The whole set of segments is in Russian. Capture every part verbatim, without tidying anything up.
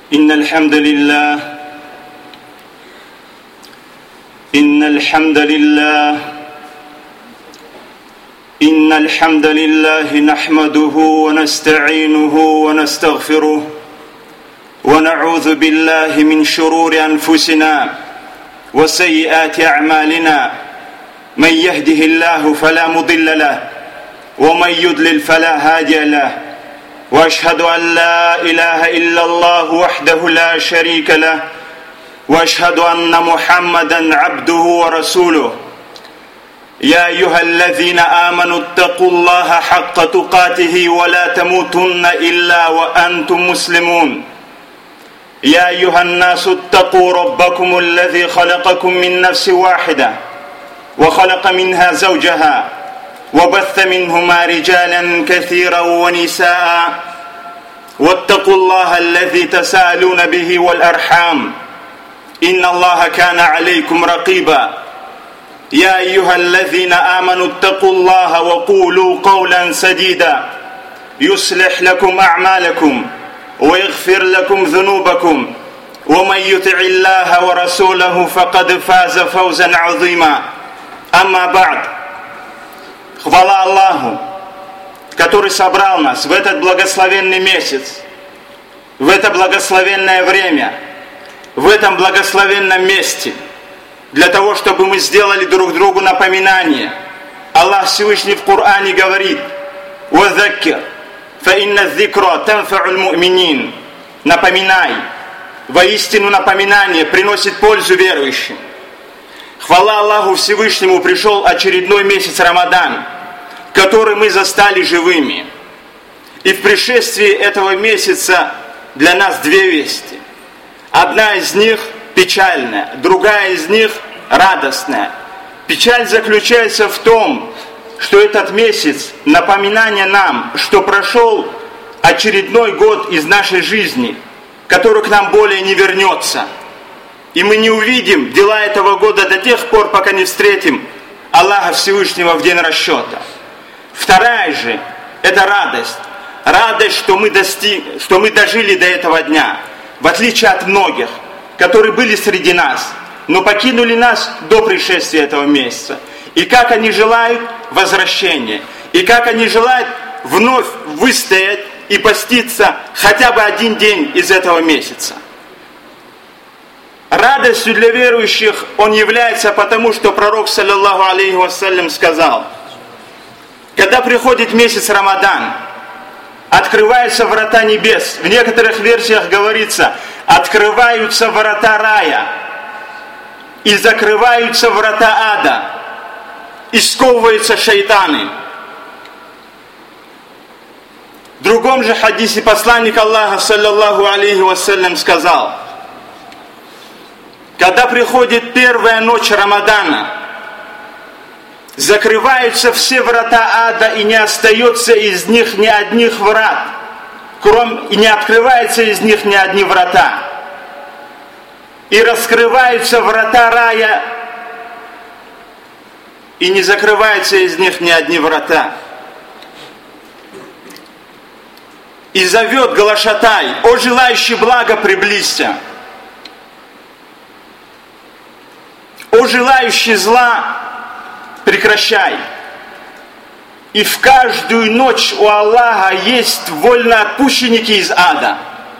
إن الحمد لله إن الحمد لله إن الحمد لله نحمده ونستعينه ونستغفره ونعوذ بالله من شرور أنفسنا وسيئات أعمالنا من يهده الله فلا مضل له ومن يضلل فلا هادي له وأشهد أن لا إله إلا الله وحده لا شريك له وأشهد أن محمدا عبده ورسوله يا أيها الذين آمنوا اتقوا الله حق تقاته ولا تموتن إلا وأنتم مسلمون يا أيها الناس اتقوا ربكم الذي خلقكم من نفس واحدة وخلق منها زوجها وبث منهما رجالا كثيرا ونساء واتقوا الله الذي تساءلون به والأرحام إن الله كان عليكم رقيبا يا أيها الذين آمنوا اتقوا الله وقولوا قولا سديدا يصلح لكم أعمالكم ويغفر لكم ذنوبكم ومن يطع الله ورسوله فقد فاز فوزا عظيما أما بعد. Хвала Аллаху, который собрал нас в этот благословенный месяц, в это благословенное время, в этом благословенном месте, для того, чтобы мы сделали друг другу напоминание. Аллах Всевышний в Коране говорит: «Вазаккир, фаинна зикра танфа'уль му'минин». Напоминай, воистину напоминание приносит пользу верующим. Хвала Аллаху Всевышнему, пришел очередной месяц Рамадан, который мы застали живыми. И в пришествии этого месяца для нас две вести. Одна из них печальная, другая из них радостная. Печаль заключается в том, что этот месяц напоминание нам, что прошел очередной год из нашей жизни, который к нам более не вернется. И мы не увидим дела этого года до тех пор, пока не встретим Аллаха Всевышнего в день расчета. Вторая же – это радость. Радость, что мы, достиг, что мы дожили до этого дня, в отличие от многих, которые были среди нас, но покинули нас до пришествия этого месяца. И как они желают возвращения, и как они желают вновь выстоять и поститься хотя бы один день из этого месяца. Радостью для верующих он является потому, что пророк, саллаллаху алейхи вассалям, сказал: когда приходит месяц Рамадан, открываются врата небес. В некоторых версиях говорится: открываются врата рая и закрываются врата ада, и сковываются шайтаны. В другом же хадисе посланник Аллаха, саллаллаху алейхи вассалям, сказал: когда приходит первая ночь Рамадана, закрываются все врата ада, и не остается из них ни одних врат, кроме, и не открывается из них ни одни врата. И раскрываются врата рая, и не закрываются из них ни одни врата. И зовет глашатай: о желающий блага, приблизься! О желающий зла, прекращай! И в каждую ночь у Аллаха есть вольноотпущенники из ада.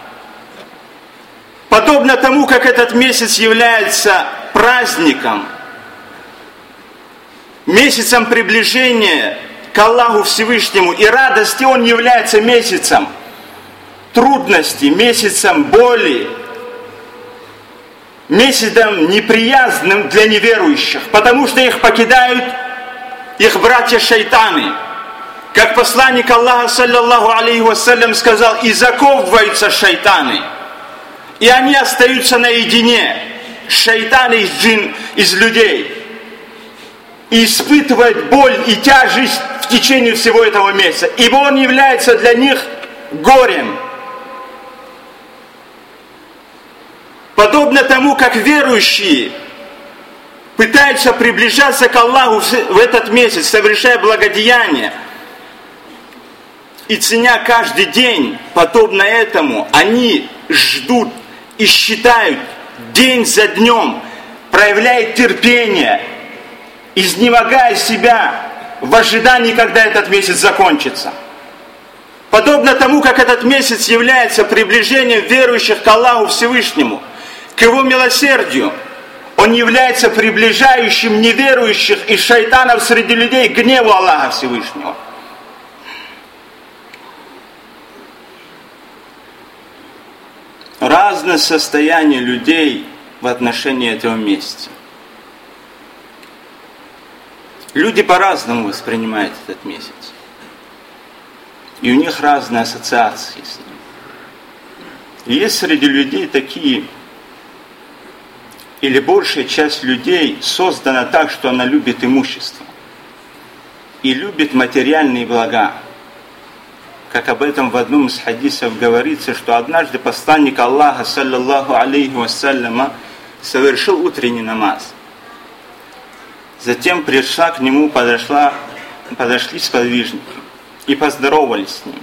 Подобно тому, как этот месяц является праздником, месяцем приближения к Аллаху Всевышнему и радости, он является месяцем трудностей, месяцем боли, месяцем неприязным для неверующих, потому что их покидают их братья-шайтаны. Как посланник Аллаха, саллаллаху алейхи вассалям, сказал: и заковываются шайтаны, и они остаются наедине, шайтаны из джин, из людей, и испытывают боль и тяжесть в течение всего этого месяца, ибо он является для них горем. Подобно тому, как верующие пытаются приближаться к Аллаху в этот месяц, совершая благодеяния, и ценя каждый день, подобно этому, они ждут и считают день за днем, проявляют терпение, изнемогая себя в ожидании, когда этот месяц закончится. Подобно тому, как этот месяц является приближением верующих к Аллаху Всевышнему, к Его милосердию, он является приближающим неверующих и шайтанов среди людей к гневу Аллаха Всевышнего. Разное состояние людей в отношении этого месяца. Люди по-разному воспринимают этот месяц. И у них разные ассоциации с ним. И есть среди людей такие, или большая часть людей создана так, что она любит имущество и любит материальные блага. Как об этом в одном из хадисов говорится, что однажды посланник Аллаха, саллаллаху алейхи вассаляма, совершил утренний намаз. Затем пришла к нему, подошла, подошли сподвижники и поздоровались с ним.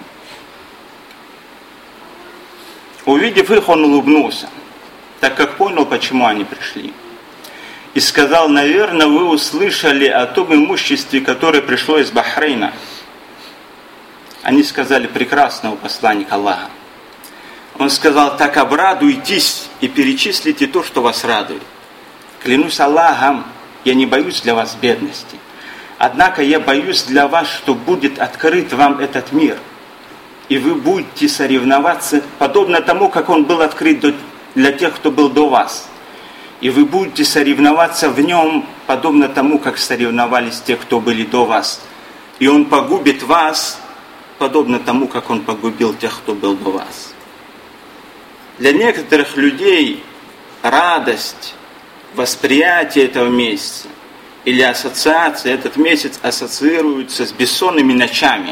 Увидев их, он улыбнулся, так как понял, почему они пришли. И сказал: наверное, вы услышали о том имуществе, которое пришло из Бахрейна. Они сказали: прекрасно, у посланника Аллаха. Он сказал: так обрадуйтесь и перечислите то, что вас радует. Клянусь Аллахом, я не боюсь для вас бедности. Однако я боюсь для вас, что будет открыт вам этот мир. И вы будете соревноваться, подобно тому, как он был открыт для тех, кто был до вас. И вы будете соревноваться в нем, подобно тому, как соревновались те, кто были до вас. И он погубит вас, подобно тому, как он погубил тех, кто был до вас. Для некоторых людей радость, восприятие этого месяца или ассоциация, этот месяц ассоциируется с бессонными ночами,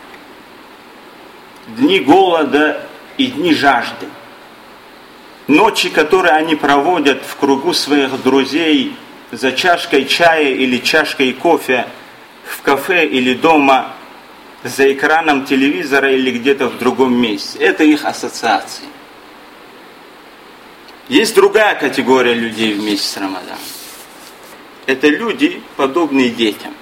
дни голода и дни жажды. Ночи, которые они проводят в кругу своих друзей за чашкой чая или чашкой кофе в кафе или дома, за экраном телевизора или где-то в другом месте. Это их ассоциации. Есть другая категория людей в месяц Рамадан. Это люди, подобные детям.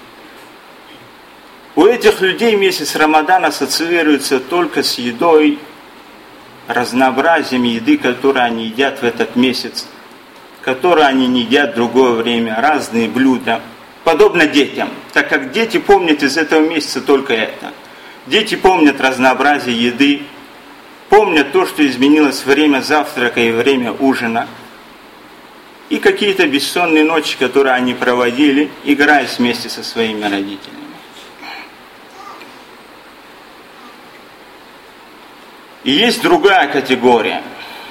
У этих людей месяц Рамадан ассоциируется только с едой, разнообразием еды, которую они едят в этот месяц, которую они не едят в другое время, разные блюда. Подобно детям, так как дети помнят из этого месяца только это. Дети помнят разнообразие еды, помнят то, что изменилось время завтрака и время ужина, и какие-то бессонные ночи, которые они проводили, играя вместе со своими родителями. И есть другая категория.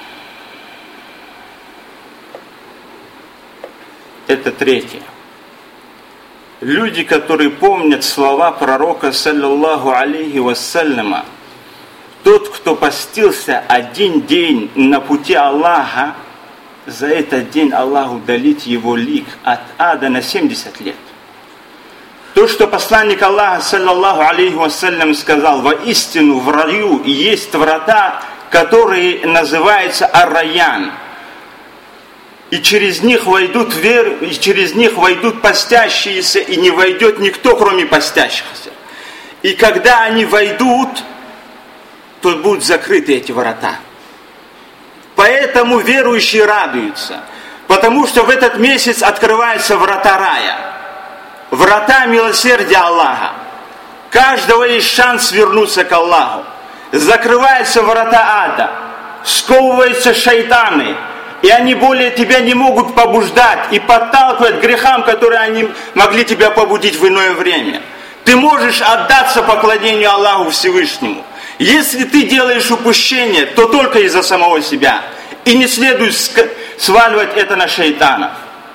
Это третья. Люди, которые помнят слова пророка, саллаллаху алейхи вассаляма: тот, кто постился один день на пути Аллаха, за этот день Аллах удалит его лик от ада на семьдесят лет. То, что посланник Аллаха, саллаллаху алейхи вассалям, сказал: воистину в раю есть врата, которые называются Ар-Райян. И через них войдут вер... и через них войдут постящиеся, и не войдет никто, кроме постящихся. И когда они войдут, то будут закрыты эти врата. Поэтому верующие радуются, потому что в этот месяц открываются врата рая, врата милосердия Аллаха. Каждого есть шанс вернуться к Аллаху. Закрываются врата ада, сковываются шайтаны, и они более тебя не могут побуждать и подталкивать к грехам, которые они могли тебя побудить в иное время. Ты можешь отдаться поклонению Аллаху Всевышнему. Если ты делаешь упущение, то только из-за самого себя. И не следует сваливать это на шайтанов.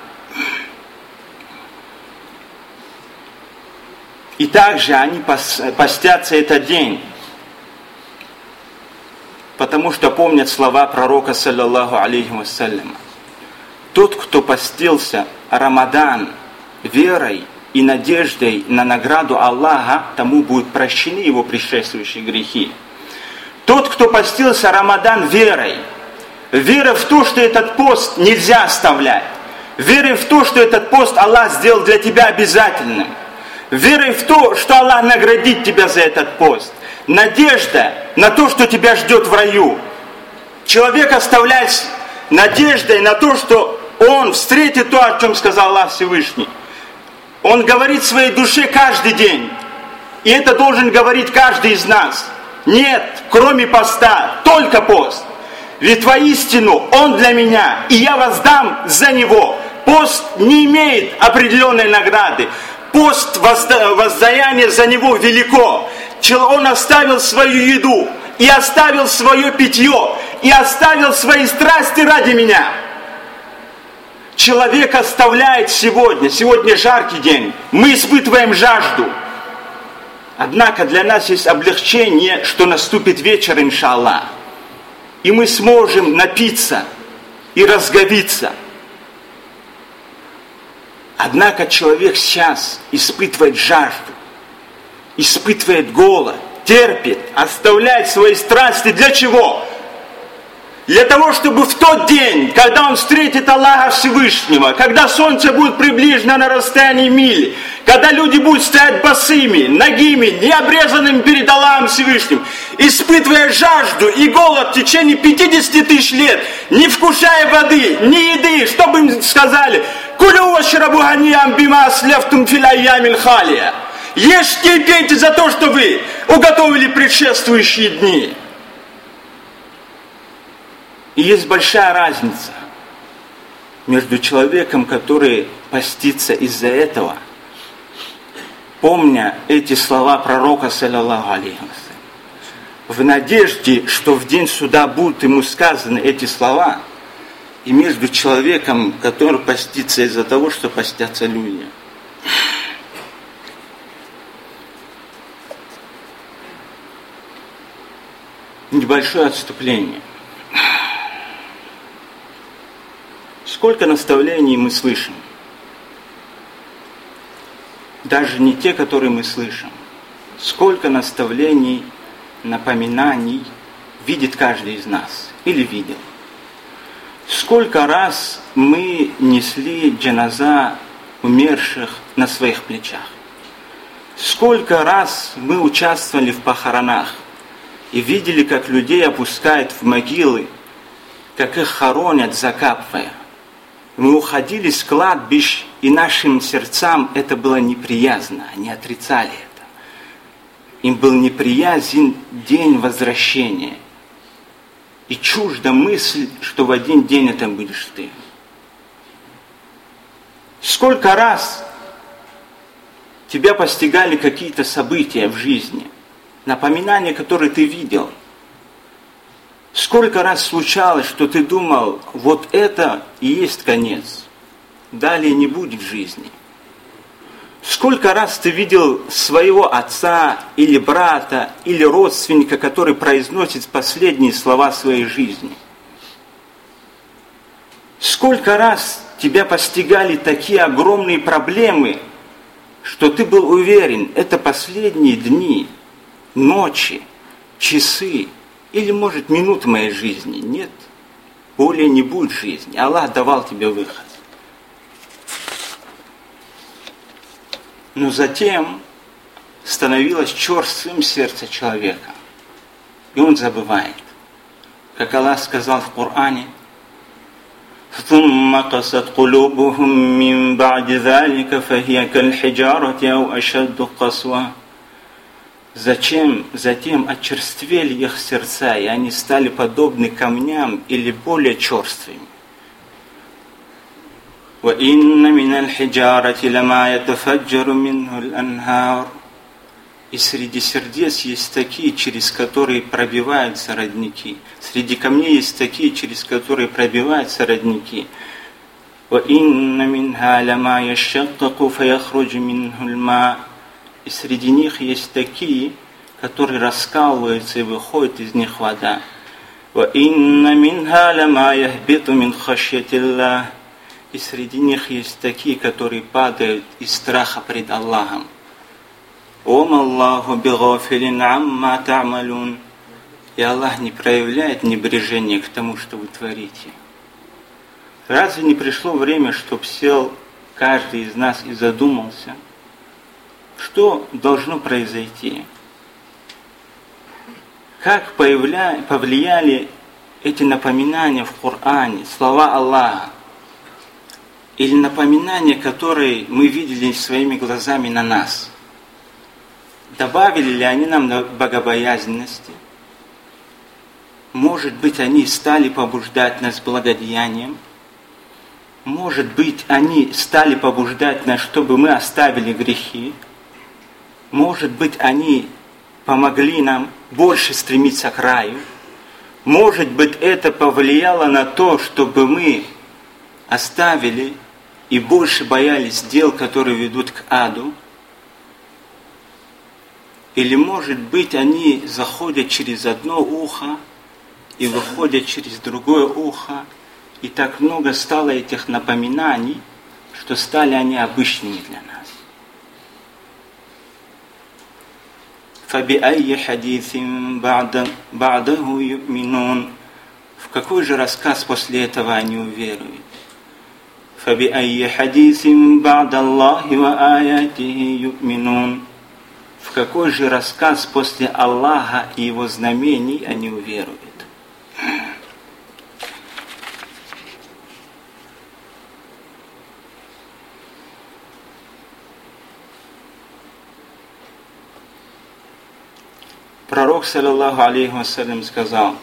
И также они постятся этот день, потому что помнят слова пророка, саллаллаху алейхи вассаляма: тот, кто постился Рамадан верой и надеждой на награду Аллаха, тому будут прощены его предшествующие грехи. Тот, кто постился Рамадан верой, Вера в то, что этот пост нельзя оставлять. Верой в то, что этот пост Аллах сделал для тебя обязательным. Верой в то, что Аллах наградит тебя за этот пост. Надежда на то, что тебя ждет в раю. Человек оставляет надеждой на то, что он встретит то, о чем сказал Аллах Всевышний. Он говорит своей душе каждый день. И это должен говорить каждый из нас. Нет, кроме поста, только пост. Ведь воистину Он для меня, и я воздам за Него. Пост не имеет определенной награды. Пост воздаяния за Него велико. Он оставил свою еду, и оставил свое питье, и оставил свои страсти ради меня. Человек оставляет сегодня, сегодня жаркий день, мы испытываем жажду. Однако для нас есть облегчение, что наступит вечер, иншаллах. И мы сможем напиться и разговиться. Однако человек сейчас испытывает жажду, испытывает голод, терпит, оставляет свои страсти. Для чего? Для того, чтобы в тот день, когда он встретит Аллаха Всевышнего, когда солнце будет приближено на расстоянии мили, когда люди будут стоять босыми, нагими, необрезанными перед Аллахом Всевышним, испытывая жажду и голод в течение пятидесяти тысяч лет, не вкушая воды, ни еды, что бы им сказали? «Кулю вашрабу ганиям бима аслефтум фил айямил халия». Ешьте и пейте за то, что вы уготовили предшествующие дни. И есть большая разница между человеком, который постится из-за этого, помня эти слова пророка, саллаллаху алейхи вассалям, в надежде, что в день суда будут ему сказаны эти слова, и между человеком, который постится из-за того, что постятся люди. Небольшое отступление. Сколько наставлений мы слышим? Даже не те, которые мы слышим. Сколько наставлений, напоминаний видит каждый из нас или видел? Сколько раз мы несли джаназа умерших на своих плечах? Сколько раз мы участвовали в похоронах и видели, как людей опускают в могилы, как их хоронят, закапывая? Мы уходили с кладбищ, и нашим сердцам это было неприязно, они отрицали это. Им был неприязен день возвращения. И чужда мысль, что в один день это будешь ты. Сколько раз тебя постигали какие-то события в жизни, напоминания, которые ты видел. Сколько раз случалось, что ты думал, вот это и есть конец, далее не будет жизни. Сколько раз ты видел своего отца или брата или родственника, который произносит последние слова своей жизни? Сколько раз тебя постигали такие огромные проблемы, что ты был уверен, это последние дни, ночи, часы, или, может, минуты моей жизни? Нет, более не будет жизни. Аллах давал тебе выход. Но затем становилось черствым сердце человека. И он забывает. Как Аллах сказал в Коране: ثُمَّ قَسَتْ قُلُوبُهُمْ مِنْ بَعْدِ ذَلِكَ فَهِيَ كَالْحِجَارَةِ أَوْ أَشَدُّ قَسْوَةً. Зачем? Затем очерствели их сердца, и они стали подобны камням или более черствыми. وَإِنَّ مِنَ الْحِجَارَةِ لَمَا يَتَفَجَّرُ مِنْهُ الْأَنْهَارُ. И среди сердец есть такие, через которые пробиваются родники. Среди камней есть такие, через которые пробиваются родники. وَإِنَّ مِنْهَا لَمَا يَشَّقَّقُ فَيَخْرُجُ مِنْهُ الْمَاءُ. И среди них есть такие, которые раскалываются и выходит из них вода. وَإِنَّ مِنْهَا لَمَا يَهْبِطُ مِنْ خَشْيَةِ اللَّهِ. И среди них есть такие, которые падают из страха пред Аллахом. وَمَا اللَّهُ بِغَافِلٍ عَمَّا تَعْمَلُونَ. и Аллах не проявляет небрежения к тому, что вы творите. Разве не пришло время, чтобы сел каждый из нас и задумался, что должно произойти? Как появля... повлияли эти напоминания в Коране, слова Аллаха, или напоминания, которые мы видели своими глазами на нас? Добавили ли они нам богобоязненности? Может быть, они стали побуждать нас благодеянием? Может быть, они стали побуждать нас, чтобы мы оставили грехи? Может быть, они помогли нам больше стремиться к раю? Может быть, это повлияло на то, чтобы мы оставили и больше боялись дел, которые ведут к аду? Или, может быть, они заходят через одно ухо и выходят через другое ухо, и так много стало этих напоминаний, что стали они обычными для нас. فَبِأَيِّ حَدِيثٍ بَعْدَهُ يُؤْمِنُونَ. В какой же рассказ после этого они уверуют? فَبِأَيِّ حَدِيثٍ بَعْدَ اللَّهِ وَآيَاتِهِ يُؤْمِنُونَ. В какой же рассказ после Аллаха и Его знамений они уверуют? Пророк, саллаллаху алейхи вассалям, сказал: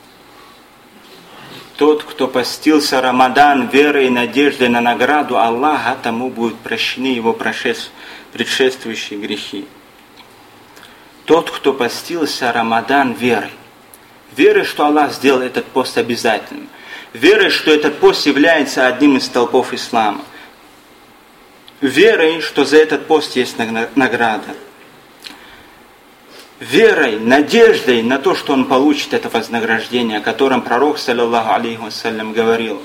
тот, кто постился Рамадан верой и надеждой на награду Аллаха, тому будут прощены его предшествующие грехи. Тот, кто постился Рамадан верой. Верой, что Аллах сделал этот пост обязательным. Верой, что этот пост является одним из столпов ислама. Верой, что за этот пост есть награда. Верой, надеждой на то, что он получит это вознаграждение, о котором пророк, саллаллаху алейхи вассалям, говорил.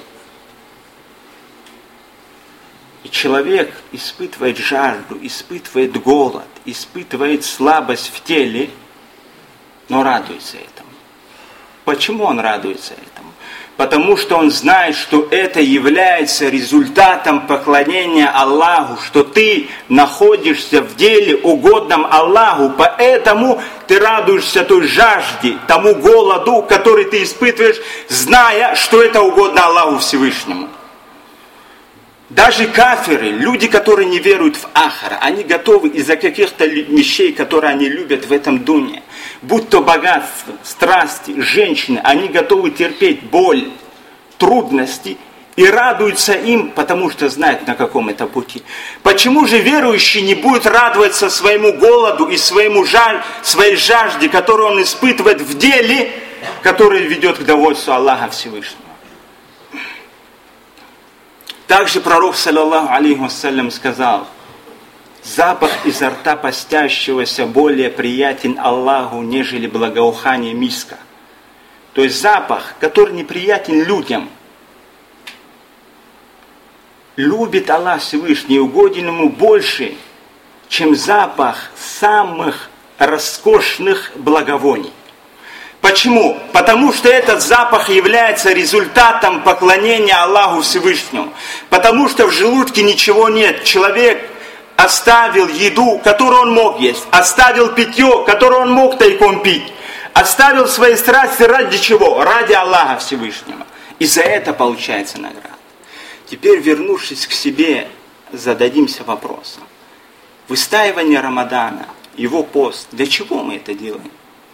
И человек испытывает жажду, испытывает голод, испытывает слабость в теле, но радуется этому. Почему он радуется этому? Потому что он знает, что это является результатом поклонения Аллаху, что ты находишься в деле угодном Аллаху, поэтому ты радуешься той жажде, тому голоду, который ты испытываешь, зная, что это угодно Аллаху Всевышнему. Даже кафиры, люди, которые не веруют в ахара, они готовы из-за каких-то вещей, которые они любят в этом дуне, будь то богатство, страсти, женщины, они готовы терпеть боль, трудности и радуются им, потому что знают, на каком это пути. Почему же верующий не будет радоваться своему голоду и своему жаль, своей жажде, которую он испытывает в деле, которое ведет к довольству Аллаха Всевышнего? Также пророк, саллаллаху алейхи вассалям, сказал: запах изо рта постящегося более приятен Аллаху, нежели благоухание миска. То есть запах, который неприятен людям. Любит Аллах Всевышний, угоден ему больше, чем запах самых роскошных благовоний. Почему? Потому что этот запах является результатом поклонения Аллаху Всевышнему. Потому что в желудке ничего нет. Человек оставил еду, которую он мог есть. Оставил питье, которое он мог тайком пить. Оставил свои страсти ради чего? Ради Аллаха Всевышнего. И за это получается награда. Теперь, вернувшись к себе, зададимся вопросом. Выстаивание Рамадана, его пост, для чего мы это делаем?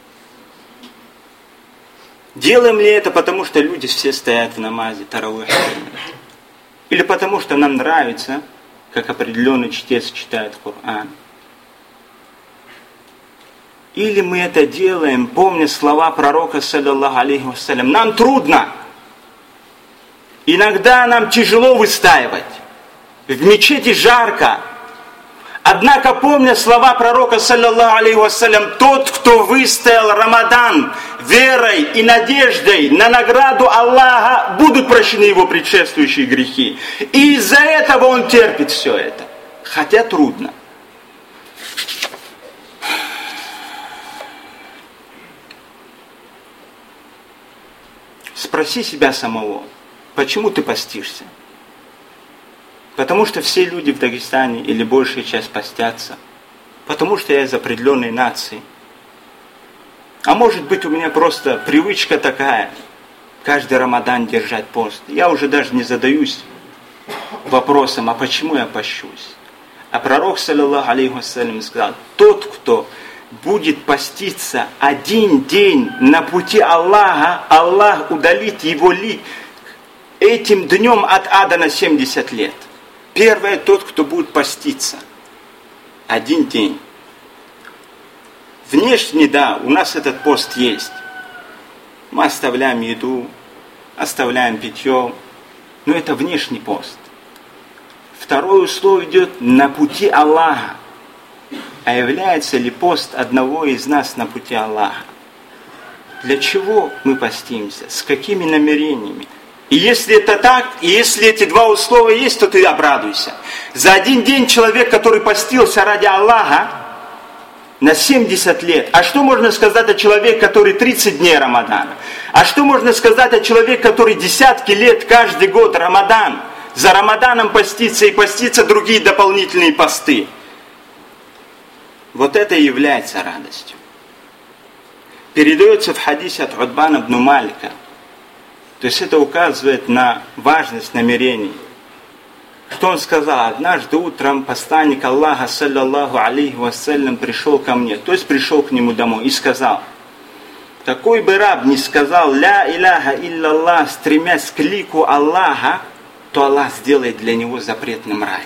Делаем ли это потому, что люди все стоят в намазе, таравих? Или потому, что нам нравится, как определенный чтец читает Коран? Или мы это делаем, помня слова пророка, саллаллаху алейхи вассалям: нам трудно, иногда нам тяжело выстаивать, в мечети жарко. Однако, помня слова пророка, саллаллаху алейхи вассалям: тот, кто выстоял Рамадан верой и надеждой на награду Аллаха, будут прощены его предшествующие грехи. И из-за этого он терпит все это, хотя трудно. спроси себя самого, почему ты постишься? Потому что все люди в Дагестане или большая часть постятся. Потому что я из определенной нации. А может быть, у меня просто привычка такая, каждый Рамадан держать пост. Я уже даже не задаюсь вопросом, а почему я пощусь? А пророк, саллаллаху алейхи вассалям, сказал, тот, кто будет поститься один день на пути Аллаха, Аллах удалит его лик этим днем от ада на семьдесят лет. Первое, тот, кто будет поститься. Один день. Внешне, да, у нас этот пост есть. Мы оставляем еду, оставляем питье, но это внешний пост. Второе условие идет на пути Аллаха. А является ли пост одного из нас на пути Аллаха? Для чего мы постимся? С какими намерениями? И если это так, и если эти два условия есть, то ты обрадуйся. За один день человек, который постился ради Аллаха, на семьдесят лет. А что можно сказать о человеке, который тридцать дней Рамадана? А что можно сказать о человеке, который десятки лет, каждый год Рамадан, за Рамаданом постится и постится другие дополнительные посты? Вот это и является радостью. Передается в хадисе от Утбана ибн Малика. То есть это указывает на важность намерений. Что он сказал? Однажды утром посланник Аллаха, саллаллаху алейхи вассалям, пришел ко мне, то есть пришел к нему домой и сказал, какой бы раб не сказал «Ля иляха илляллах», стремясь к лику Аллаха, то Аллах сделает для него запретным рай.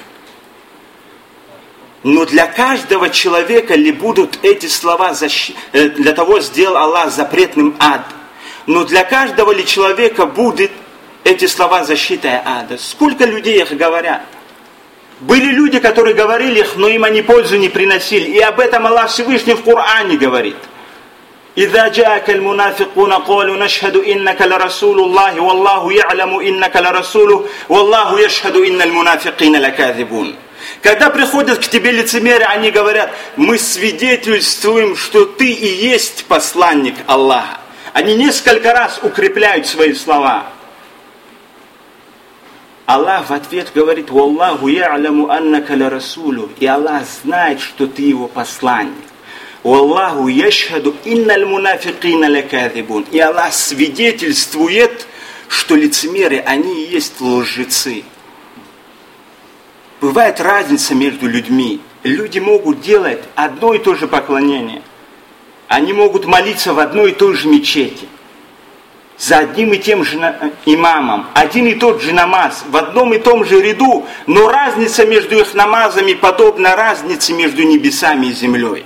Но для каждого человека ли будут эти слова, защи... для того сделал Аллах запретным ад. Но для каждого ли человека будут эти слова защитой ада? Сколько людей их говорят? Были люди, которые говорили их, но им они пользу не приносили. И об этом Аллах Всевышний в Коране говорит. إذا جاءك المنافقون قالوا نشهد إنك لرسول الله والله يعلم إنك لرسوله والله يشهد إن المنافقين لكاذبون. Когда приходят к тебе лицемеры, они говорят, мы свидетельствуем, что ты и есть посланник Аллаха. Они несколько раз укрепляют свои слова. Аллах в ответ говорит, «Валлаху я'ляму аннака ля расулу». И Аллах знает, что ты его посланник. «Валлаху яшхаду инналь мунафикина лаказибун». И Аллах свидетельствует, что лицемеры, они и есть лжецы. Бывает разница между людьми. Люди могут делать одно и то же поклонение. Они могут молиться в одной и той же мечети. За одним и тем же имамом. Один и тот же намаз. В одном и том же ряду. Но разница между их намазами подобна разнице между небесами и землей.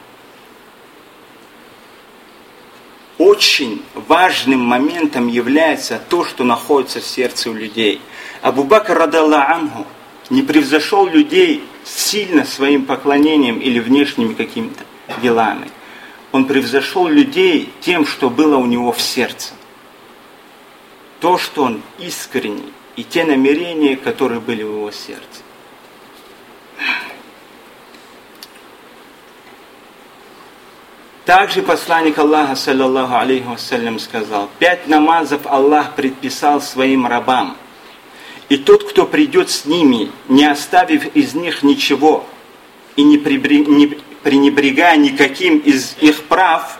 Очень важным моментом является то, что находится в сердце у людей. Абу Бакр радаллаху анху не превзошел людей сильно своим поклонением или внешними какими-то делами. Он превзошел людей тем, что было у него в сердце. То, что он искренний, и те намерения, которые были в его сердце. Также посланник Аллаха, саллаллаху алейхи вассалям, сказал, пять намазов Аллах предписал своим рабам. И тот, кто придет с ними, не оставив из них ничего, и не пренебрегая никаким из их прав,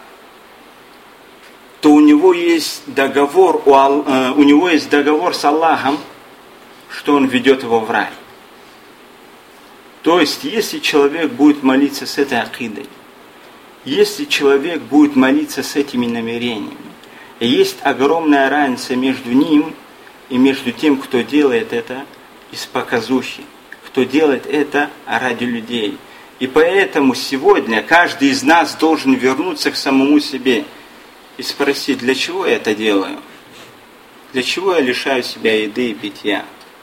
то у него есть договор, у, э, у него есть договор с Аллахом, что он ведет его в рай. То есть, если человек будет молиться с этой акидой, если человек будет молиться с этими намерениями, есть огромная разница между ним и между тем, кто делает это из показухи, кто делает это ради людей. И поэтому сегодня каждый из нас должен вернуться к самому себе и спросить, для чего я это делаю? Для чего я лишаю себя еды и питья?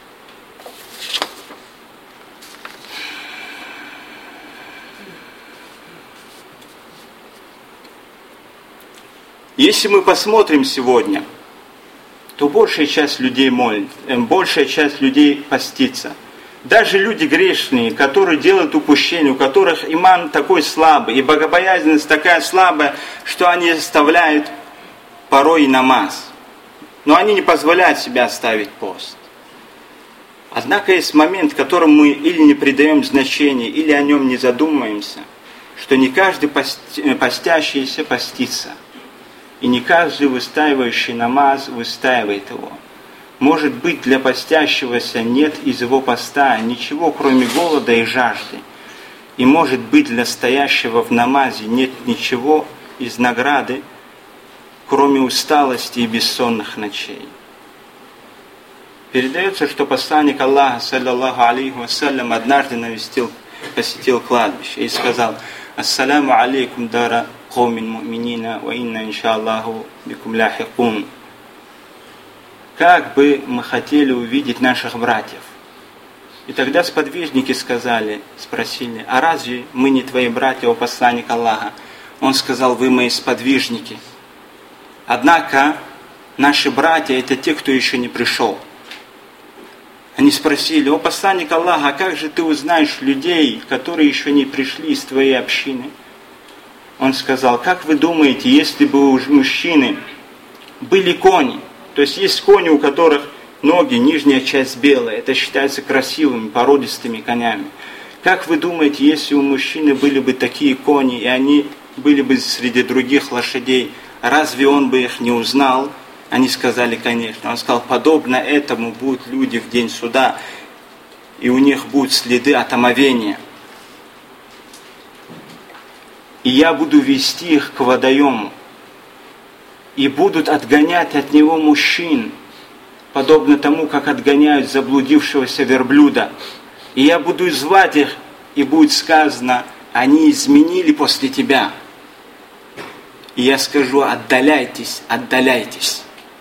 Если мы посмотрим сегодня, то большая часть людей молит, большая часть людей постится. Даже люди грешные, которые делают упущения, у которых иман такой слабый, и богобоязненность такая слабая, что они оставляют порой и намаз. но они не позволяют себе оставить пост. Однако есть момент, которому мы или не придаем значения, или о нем не задумываемся, что не каждый постящийся постится, и не каждый выстаивающий намаз выстаивает его. Может быть, для постящегося нет из его поста ничего, кроме голода и жажды. И может быть, для стоящего в намазе нет ничего из награды, кроме усталости и бессонных ночей. Передается, что посланник Аллаха, саллаллаху алейхи вассалям, однажды навестил, посетил кладбище и сказал: «Ассаляму алейкум дара каумин му'минина, ва инна иншааллаху бикум ляхикун». Как бы мы хотели увидеть наших братьев. И тогда сподвижники сказали, спросили: «А разве мы не твои братья, о посланник Аллаха?» Он сказал: «Вы мои сподвижники. Однако наши братья — это те, кто еще не пришел». Они спросили: «О посланник Аллаха, а как же ты узнаешь людей, которые еще не пришли из твоей общины?» Он сказал: «Как вы думаете, если бы у мужчины были кони, то есть есть кони, у которых ноги, нижняя часть белая, это считается красивыми, породистыми конями. Как вы думаете, если у мужчины были бы такие кони, и они были бы среди других лошадей, разве он бы их не узнал?» Они сказали: «Конечно». Он сказал: «Подобно этому будут люди в день суда, и у них будут следы от омовения. И я буду вести их к водоему, и будут отгонять от него мужчин, подобно тому, как отгоняют заблудившегося верблюда. И я буду звать их, и будет сказано: они изменили после тебя. И я скажу: отдаляйтесь, отдаляйтесь».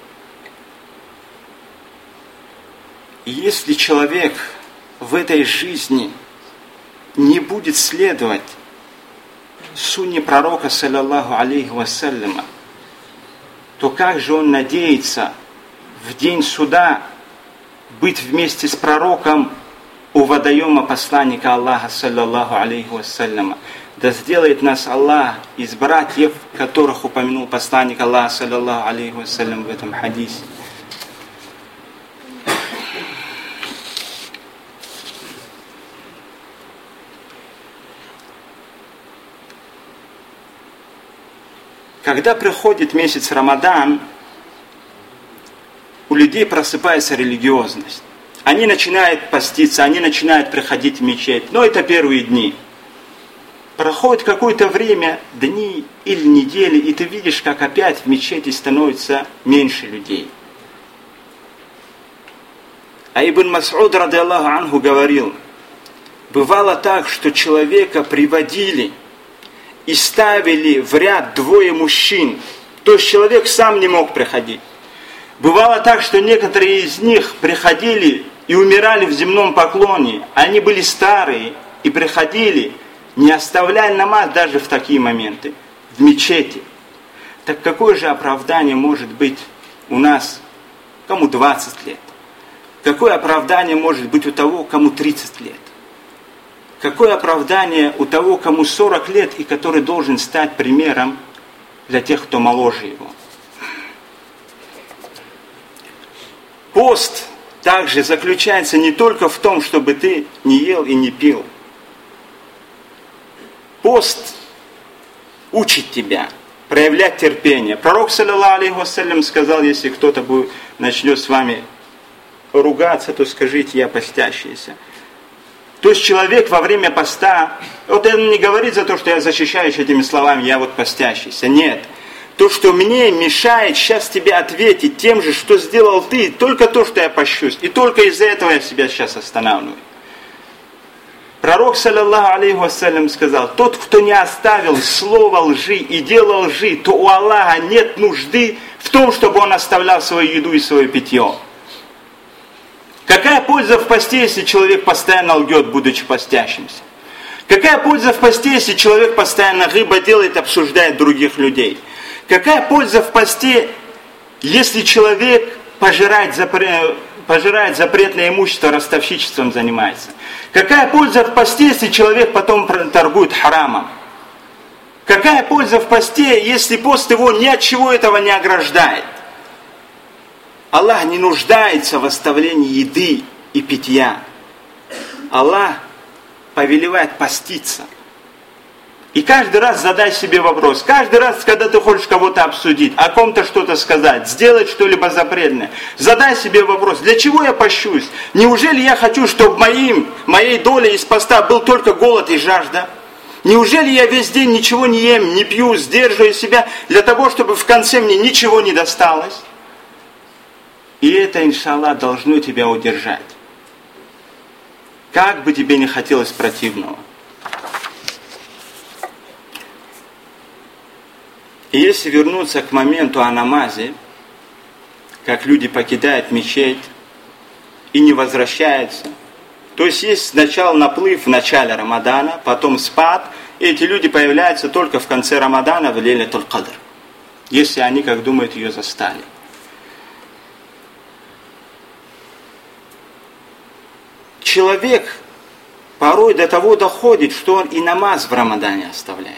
И если человек в этой жизни не будет следовать сунне пророка, саллаллаху алейхи вассаляма, то как же он надеется в день суда быть вместе с пророком у водоема посланника Аллаха, саллаллаху алейхи вассаляма? Да сделает нас Аллах из братьев, которых упомянул посланник Аллаха, саллаллаху алейхи вассалям, в этом хадисе. Когда приходит месяц Рамадан, у людей просыпается религиозность. Они начинают поститься, они начинают приходить в мечеть. Но это первые дни. Проходит какое-то время, дни или недели, и ты видишь, как опять в мечети становится меньше людей. А Ибн Мас'уд, ради Аллаху анху, говорил: бывало так, что человека приводили и ставили в ряд двое мужчин. То есть человек сам не мог приходить. Бывало так, что некоторые из них приходили и умирали в земном поклоне. Они были старые и приходили, не оставляя намаз даже в такие моменты, в мечети. Так какое же оправдание может быть у нас, кому двадцать лет? Какое оправдание может быть у того, кому тридцать лет? Какое оправдание у того, кому сорок лет, и который должен стать примером для тех, кто моложе его? Пост также заключается не только в том, чтобы ты не ел и не пил. Пост учит тебя проявлять терпение. Пророк, саллаллаху алейхи вассалям, сказал: если кто-то будет, начнет с вами ругаться, то скажите: я постящийся. То есть человек во время поста, вот он не говорит за то, что я защищаюсь этими словами, я вот постящийся. Нет. То, что мне мешает сейчас тебе ответить тем же, что сделал ты, только то, что я пощусь. И только из-за этого я себя сейчас останавливаю. Пророк, саллаллаху алейхи вассалям, сказал: тот, кто не оставил слова лжи и дела лжи, то у Аллаха нет нужды в том, чтобы он оставлял свою еду и свое питье. Какая польза в посте, если человек постоянно лгет, будучи постящимся? Какая польза в посте, если человек постоянно гыба делает, обсуждает других людей? Какая польза в посте, если человек пожирает, запре... пожирает запретное имущество, ростовщичеством занимается? Какая польза в посте, если человек потом торгует харамом? Какая польза в посте, если пост его ни от чего этого не ограждает? Аллах не нуждается в оставлении еды и питья. Аллах повелевает поститься. И каждый раз задай себе вопрос. Каждый раз, когда ты хочешь кого-то обсудить, о ком-то что-то сказать, сделать что-либо запретное, задай себе вопрос, для чего я пощусь? Неужели я хочу, чтобы моим, моей долей из поста был только голод и жажда? Неужели я весь день ничего не ем, не пью, сдерживаю себя для того, чтобы в конце мне ничего не досталось? И это, иншаллах, должно тебя удержать. Как бы тебе не хотелось противного. И если вернуться к моменту о намазе, как люди покидают мечеть и не возвращаются, то есть есть сначала наплыв в начале Рамадана, потом спад, и эти люди появляются только в конце Рамадана в Лейлатуль Кадр, если они, как думают, ее застали. Человек порой до того доходит, что он и намаз в Рамадане оставляет.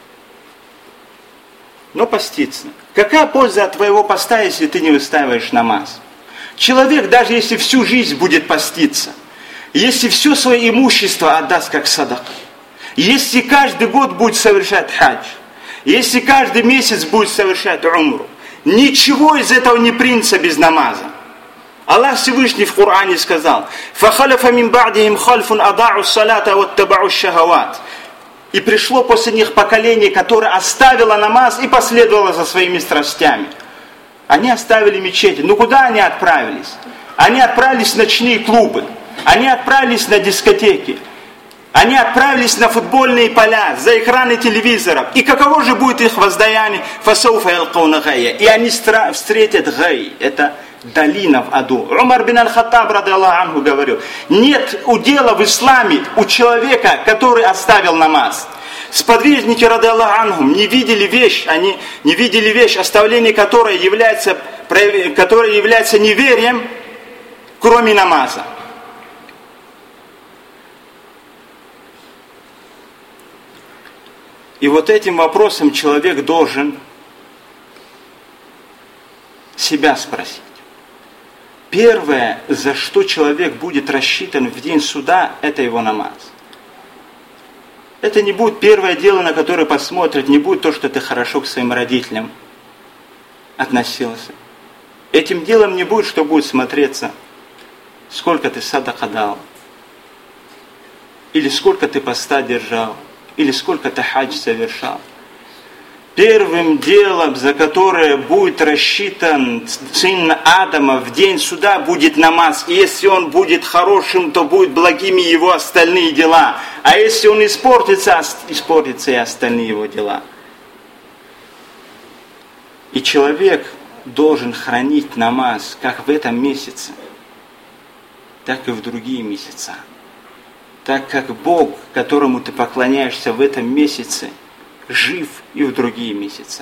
Но поститься. Какая польза от твоего поста, если ты не выстаиваешь намаз? Человек, даже если всю жизнь будет поститься, если все свое имущество отдаст как садака, если каждый год будет совершать хадж, если каждый месяц будет совершать умру, ничего из этого не принца без намаза. Аллах Всевышний в Коране сказал: «Фахалафа мин ба'дихим хальфун ада'у салата ваттаба'у шахават». И пришло после них поколение, которое оставило намаз и последовало за своими страстями. Они оставили мечети. Ну куда они отправились? Они отправились в ночные клубы. Они отправились на дискотеки. Они отправились на футбольные поля, за экраны телевизоров. И каково же будет их воздаяние? «Фасауфа ялкауна гайя». И они встретят гай. Это долина в аду. Умар бин аль-Хаттаб, ради Аллаху анху, говорил: нет удела в исламе у человека, который оставил намаз. Сподвижники, ради Аллаху анху, не видели вещь, они не видели вещь, оставление которой является, которое является неверием, кроме намаза. И вот этим вопросом человек должен себя спросить. Первое, за что человек будет рассчитан в день суда, это его намаз. Это не будет первое дело, на которое посмотрят, не будет то, что ты хорошо к своим родителям относился. Этим делом не будет, что будет смотреться, сколько ты садака дал, или сколько ты поста держал, или сколько ты хадж совершал. Первым делом, за которое будет рассчитан сын Адама в день суда, будет намаз. И если он будет хорошим, то будут благими его остальные дела. А если он испортится, испортятся и остальные его дела. И человек должен хранить намаз как в этом месяце, так и в другие месяца. Так как Бог, которому ты поклоняешься в этом месяце, жив и в другие месяца.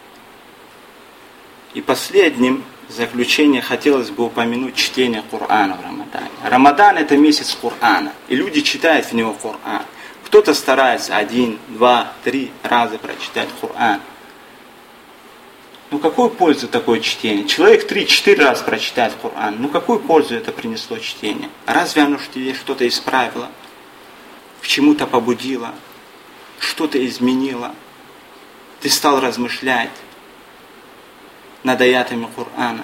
И последним в заключение хотелось бы упомянуть чтение Корана в Рамадане. Рамадан — это месяц Корана, и люди читают в него Коран. Кто-то старается один, два, три раза прочитать Коран. Ну какую пользу такое чтение? Человек три-четыре раза прочитает Коран. Ну какую пользу это принесло чтение? Разве оно тебе что-то исправило? К чему-то побудило? Что-то изменило? Ты стал размышлять над аятами Корана.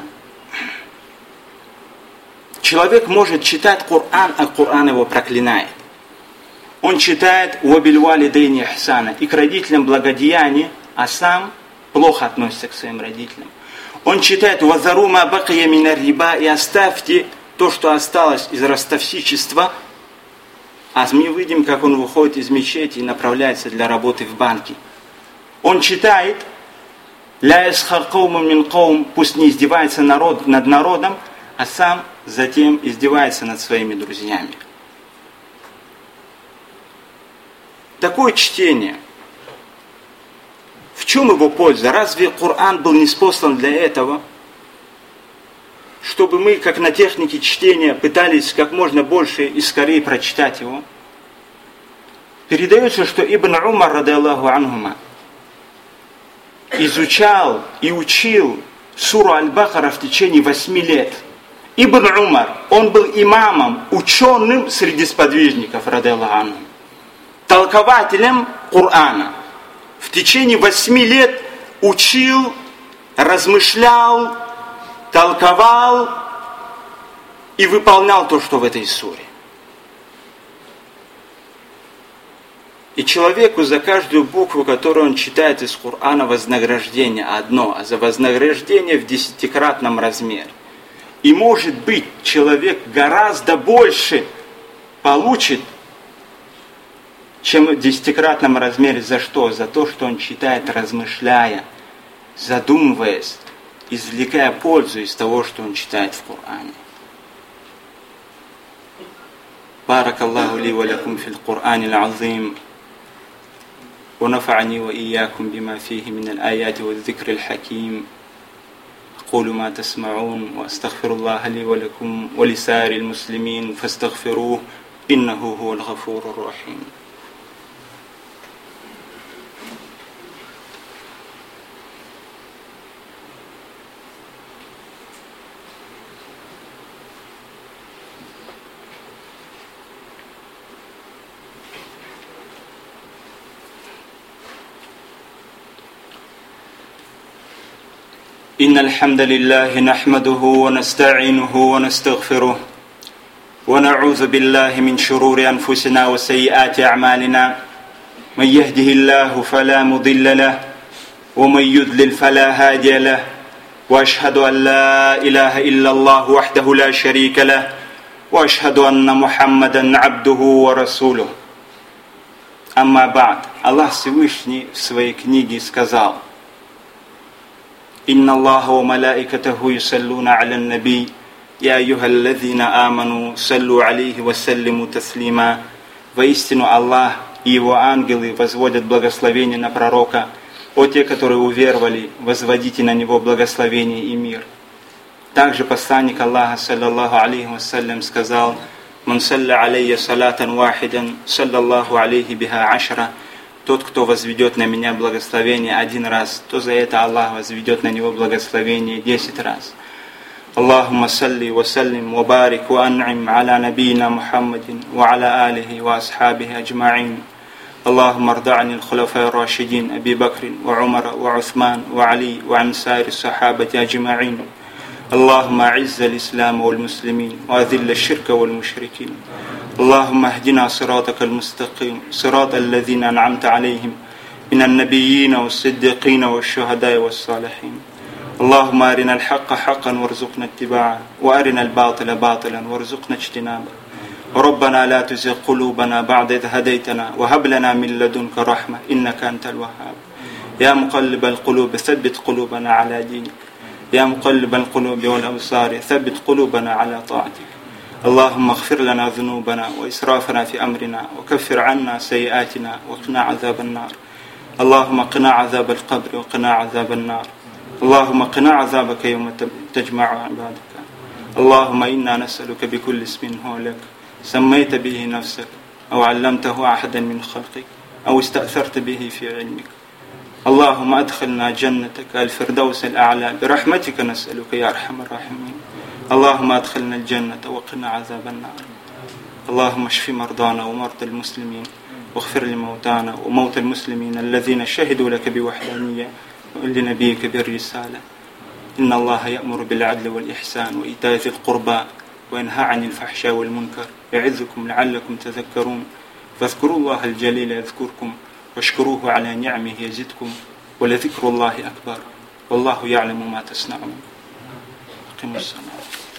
Человек может читать Коран, а Коран его проклинает. Он читает «Вабиль валидейни ихсана» и к родителям благодеяние, а сам плохо относится к своим родителям. Он читает «Вазару ма бакия мина риба» и оставьте то, что осталось из ростовщичества. А мы видим, как он выходит из мечети и направляется для работы в банке. Он читает «Ля ясхар каумун мин каум», пусть не издевается народ над народом, а сам затем издевается над своими друзьями. Такое чтение, в чем его польза? Разве Коран был ниспослан для этого? Чтобы мы, как на технике чтения, пытались как можно больше и скорее прочитать его. Передается, что Ибн Умар, ради Аллаху анхума, изучал и учил суру Аль-Бакара в течение восьми лет. Ибн Умар, он был имамом, ученым среди сподвижников, радиаллаху анху, толкователем Корана. В течение восьми лет учил, размышлял, толковал и выполнял то, что в этой суре. И человеку за каждую букву, которую он читает из Корана, вознаграждение одно, а за вознаграждение в десятикратном размере. И может быть, человек гораздо больше получит, чем в десятикратном размере. За что? За то, что он читает, размышляя, задумываясь, извлекая пользу из того, что он читает в Коране. Баракаллаху ли ва лякум фил Коране аль-азим. ونفعني وإياكم بما فيه من الآيات والذكر الحكيم. أقول ما تسمعون وأستغفر الله لي ولكم ولسائر المسلمين فاستغفروه إنه هو الغفور الرحيم. إن الحمد لله نحمده ونستعينه ونستغفره ونعوذ بالله من شرور أنفسنا وسيئات أعمالنا من يهده الله فلا مضل له ومن يضلل فلا هادي له وأشهد أن لا إله إلا الله وحده لا شريك له وأشهد أن محمدا عبده ورسوله. أما بعد, Аллах Всевышний в своей книге сказал: إن الله وملائكته يصلون على النبي يا أيها الذين آمنوا صلوا عليه وسلموا تسليما. Воистину Аллах и Его ангелы возводят благословение на пророка. О те, которые уверовали, возводите на него благословение и мир. Также посланник Аллаха, саллаллаху алейхи вассалям, сказал: «Ман салля алейя салатан вахидан, саллаллаху алейхи биха ашра». Тот, кто возведет на меня благословение один раз, то за это Аллах возведет на него благословение десять раз. Аллахумма салли ва саллим ва барик ва ан'им аля набийна Мухаммадин ва аля алихи ва асхабихи аджма'ин. Аллахумма ардa'ани al-khulafай ar-rashidin Аби Бакрин ва Умара ва Усман ва Али ва ан сайри сахабати аджма'ин. Аллахумма а'изза al-Islam wal muslimin wa adhilla ash-shirka wal mushrikin. اللهم اهدنا صراطك المستقيم صراط الذين أنعمت عليهم من النبيين والصديقين والشهداء والصالحين. اللهم أرنا الحق حقا وارزقنا اتباعه وأرنا الباطل باطلا وارزقنا اجتنابه. ربنا لا تزغ قلوبنا بعد إذ هديتنا وهب لنا من لدنك رحمة إنك أنت الوهاب. يا مقلب القلوب ثبت قلوبنا على دينك. يا مقلب القلوب والأبصار ثبت قلوبنا على طاعتك. اللهم اغفر لنا ذنوبنا وإسرافنا في أمرنا وكفر عنا سيئاتنا وقنا عذاب النار. اللهم قنا عذاب القبر وقنا عذاب النار. اللهم قنا عذابك يوم تجمع عبادك. اللهم إنا نسألك بكل اسم هو لك سميت به نفسك أو علمته أحدا من خلقك أو استأثرت به في علمك. اللهم أدخلنا جنتك الفردوس الأعلى برحمتك نسألك يا أرحم الراحمين. اللهم أدخلنا الجنة وقنا عذاب النار. اللهم اشف مرضانا ومرضى المسلمين واغفر لموتانا وموتى المسلمين الذين شهدوا لك بوحدانية ولنبيك بالرسالة. إن الله يأمر بالعدل والإحسان وإيتاء ذي القربى وينهى عن الفحشاء والمنكر يعظكم لعلكم تذكرون. فاذكروا الله الجليل يذكركم واشكروه على نعمه يزدكم ولذكر الله أكبر والله يعلم ما تصنعون. أقيموا الصلاة.